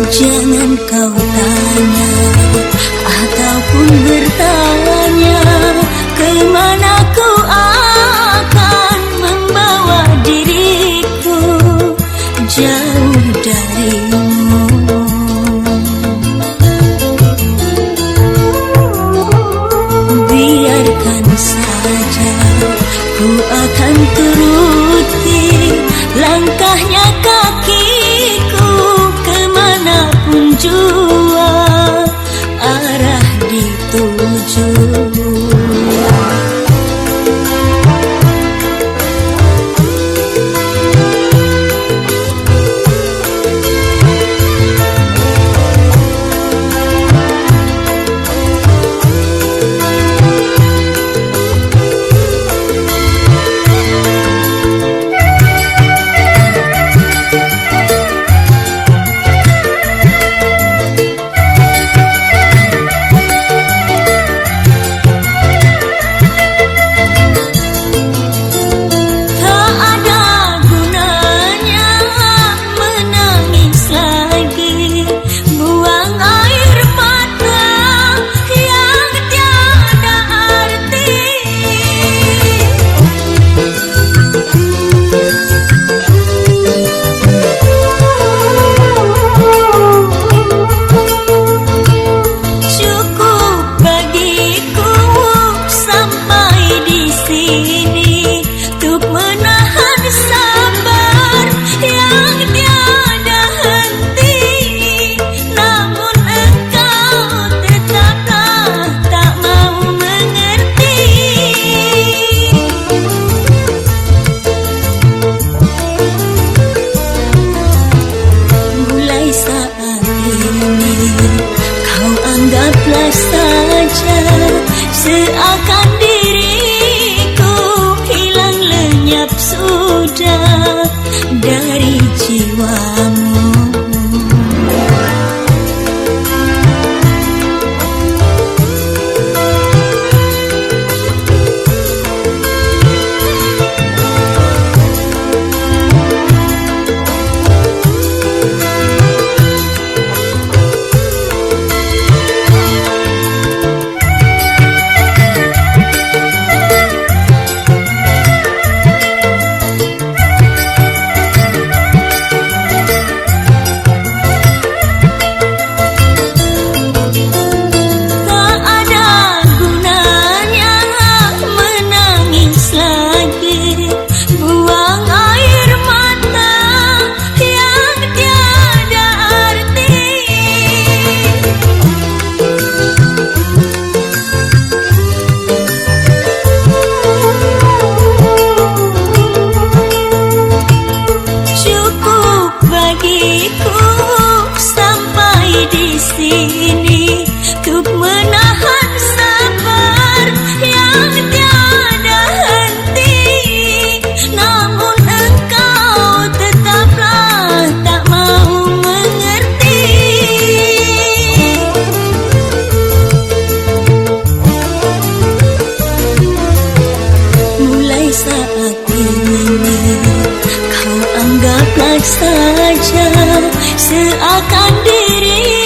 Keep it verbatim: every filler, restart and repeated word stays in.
Jangan kau tanya ataupun bertanya, kemana ku akan membawa diriku jauh darimu. Biarkan saja, ku akan turuti langkahnya kakiku kemanapun jua arah dituju. Anggaplah saja seakan diriku hilang lenyap sudah dari jiwamu. Sini untuk menahan sabar yang tiada henti, namun engkau tetaplah tak mau mengerti. Mulai saat ini kau anggaplah saja seakan diri